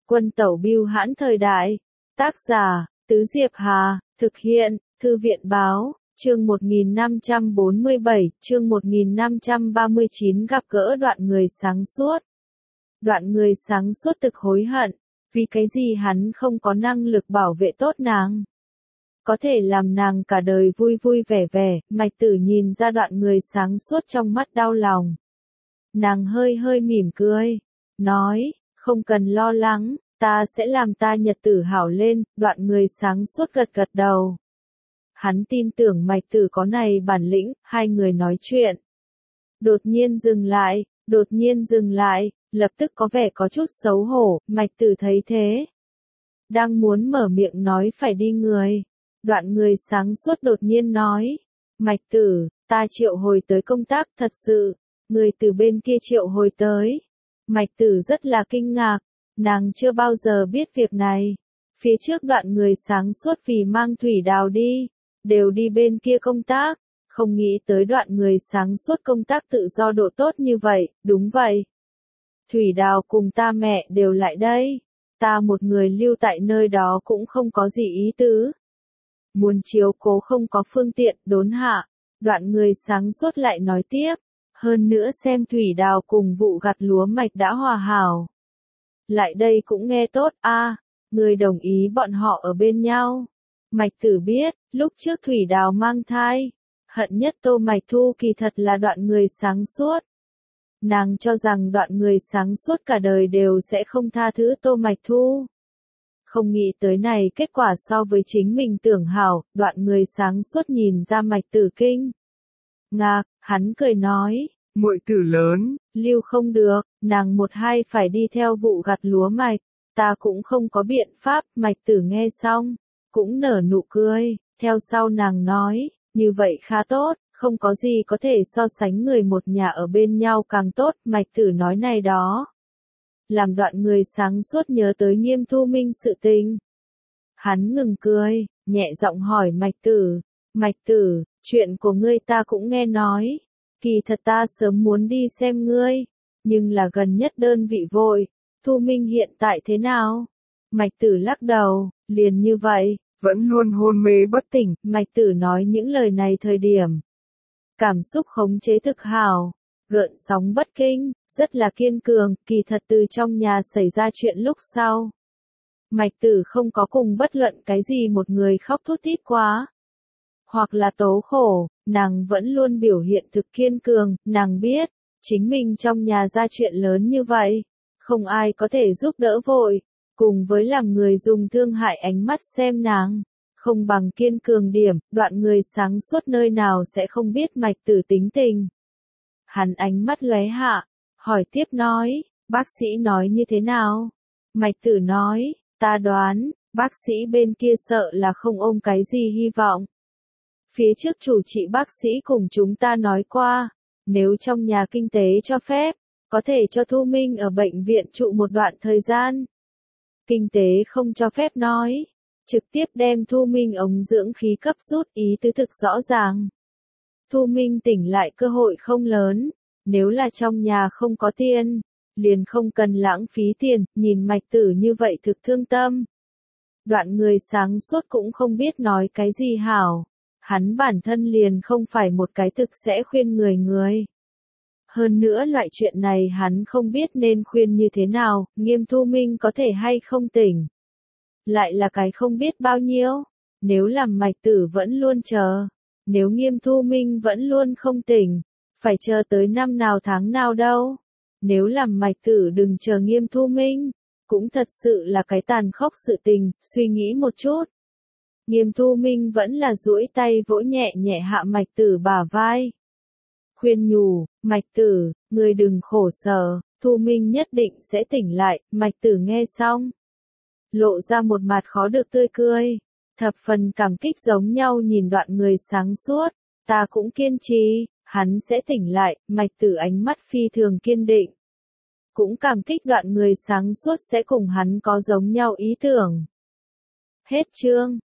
Quân tẩu bưu hãn thời đại. Tác giả, Tứ Diệp Hà, thực hiện, Thư viện báo, chương 1547, chương 1539 gặp gỡ đoạn người sáng suốt. Đoạn người sáng suốt thực hối hận, vì cái gì hắn không có năng lực bảo vệ tốt nàng. Có thể làm nàng cả đời vui vui vẻ vẻ, Mạch Tử nhìn ra đoạn người sáng suốt trong mắt đau lòng. Nàng hơi hơi mỉm cười, nói, không cần lo lắng, ta sẽ làm ta nhật tử hảo lên, đoạn người sáng suốt gật gật đầu. Hắn tin tưởng Mạch Tử có này bản lĩnh, hai người nói chuyện. Đột nhiên dừng lại, lập tức có vẻ có chút xấu hổ, Mạch Tử thấy thế. Đang muốn mở miệng nói phải đi người. Đoạn người sáng suốt đột nhiên nói, Mạch Tử, ta triệu hồi tới công tác thật sự, người từ bên kia triệu hồi tới. Mạch Tử rất là kinh ngạc, nàng chưa bao giờ biết việc này. Phía trước đoạn người sáng suốt vì mang Thủy Đào đi, đều đi bên kia công tác, không nghĩ tới đoạn người sáng suốt công tác tự do độ tốt như vậy, đúng vậy. Thủy Đào cùng ta mẹ đều lại đây, ta một người lưu tại nơi đó cũng không có gì ý tứ. Muốn chiếu cố không có phương tiện, đốn hạ, đoạn người sáng suốt lại nói tiếp, hơn nữa xem Thủy Đào cùng vụ gặt lúa mạch đã hòa hảo. Lại đây cũng nghe tốt, người đồng ý bọn họ ở bên nhau. Mạch Tử biết, lúc trước Thủy Đào mang thai, hận nhất Tô Mạch Thu kỳ thật là đoạn người sáng suốt. Nàng cho rằng đoạn người sáng suốt cả đời đều sẽ không tha thứ Tô Mạch Thu. Không nghĩ tới này kết quả so với chính mình tưởng hảo, đoạn người sáng suốt nhìn ra Mạch Tử kinh ngạc, hắn cười nói, muội tử lớn, lưu không được, nàng một hai phải đi theo vụ gặt lúa mạch, ta cũng không có biện pháp. Mạch Tử nghe xong, cũng nở nụ cười, theo sau nàng nói, như vậy khá tốt, không có gì có thể so sánh người một nhà ở bên nhau càng tốt. Mạch Tử nói này đó, làm đoạn người sáng suốt nhớ tới Nghiêm Thu Minh sự tình. Hắn ngừng cười, nhẹ giọng hỏi Mạch Tử, chuyện của ngươi ta cũng nghe nói, kỳ thật ta sớm muốn đi xem ngươi, nhưng là gần nhất đơn vị vội, Thu Minh hiện tại thế nào? Mạch Tử lắc đầu, liền như vậy, vẫn luôn hôn mê bất tỉnh. Mạch Tử nói những lời này thời điểm, cảm xúc khống chế thực hảo, gợn sóng bất kinh, rất là kiên cường. Kỳ thật từ trong nhà xảy ra chuyện lúc sau, Mạch Tử không có cùng bất luận cái gì một người khóc thút thít quá, hoặc là tố khổ, nàng vẫn luôn biểu hiện thực kiên cường. Nàng biết, chính mình trong nhà ra chuyện lớn như vậy, không ai có thể giúp đỡ vội, cùng với làm người dùng thương hại ánh mắt xem nàng, không bằng kiên cường điểm. Đoạn người sáng suốt nơi nào sẽ không biết Mạch Tử tính tình. Hắn ánh mắt lóe hạ, hỏi tiếp nói, bác sĩ nói như thế nào? Mạch Tử nói, ta đoán, bác sĩ bên kia sợ là không ôm cái gì hy vọng. Phía trước chủ trị bác sĩ cùng chúng ta nói qua, nếu trong nhà kinh tế cho phép, có thể cho Thu Minh ở bệnh viện trụ một đoạn thời gian. Kinh tế không cho phép nói, trực tiếp đem Thu Minh ống dưỡng khí cấp rút, ý tứ thực rõ ràng. Thu Minh tỉnh lại cơ hội không lớn, nếu là trong nhà không có tiền, liền không cần lãng phí tiền. Nhìn Mạch Tử như vậy thực thương tâm. Đoạn người sáng suốt cũng không biết nói cái gì hảo, hắn bản thân liền không phải một cái thực sẽ khuyên người. Hơn nữa loại chuyện này hắn không biết nên khuyên như thế nào. Nghiêm Thu Minh có thể hay không tỉnh, lại là cái không biết bao nhiêu. Nếu làm Mạch Tử vẫn luôn chờ, nếu Nghiêm Thu Minh vẫn luôn không tỉnh, phải chờ tới năm nào tháng nào đâu. Nếu làm Mạch Tử đừng chờ Nghiêm Thu Minh, cũng thật sự là cái tàn khốc sự tình. Suy nghĩ một chút, Nghiêm Thu Minh vẫn là duỗi tay vỗ nhẹ nhẹ hạ Mạch Tử bả vai, khuyên nhủ, Mạch Tử, ngươi đừng khổ sở, Thu Minh nhất định sẽ tỉnh lại. Mạch Tử nghe xong, lộ ra một mặt khó được tươi cười, thập phần cảm kích giống nhau nhìn đoạn người sáng suốt, ta cũng kiên trì, hắn sẽ tỉnh lại. Mạch Tử ánh mắt phi thường kiên định, cũng cảm kích đoạn người sáng suốt sẽ cùng hắn có giống nhau ý tưởng. Hết chương.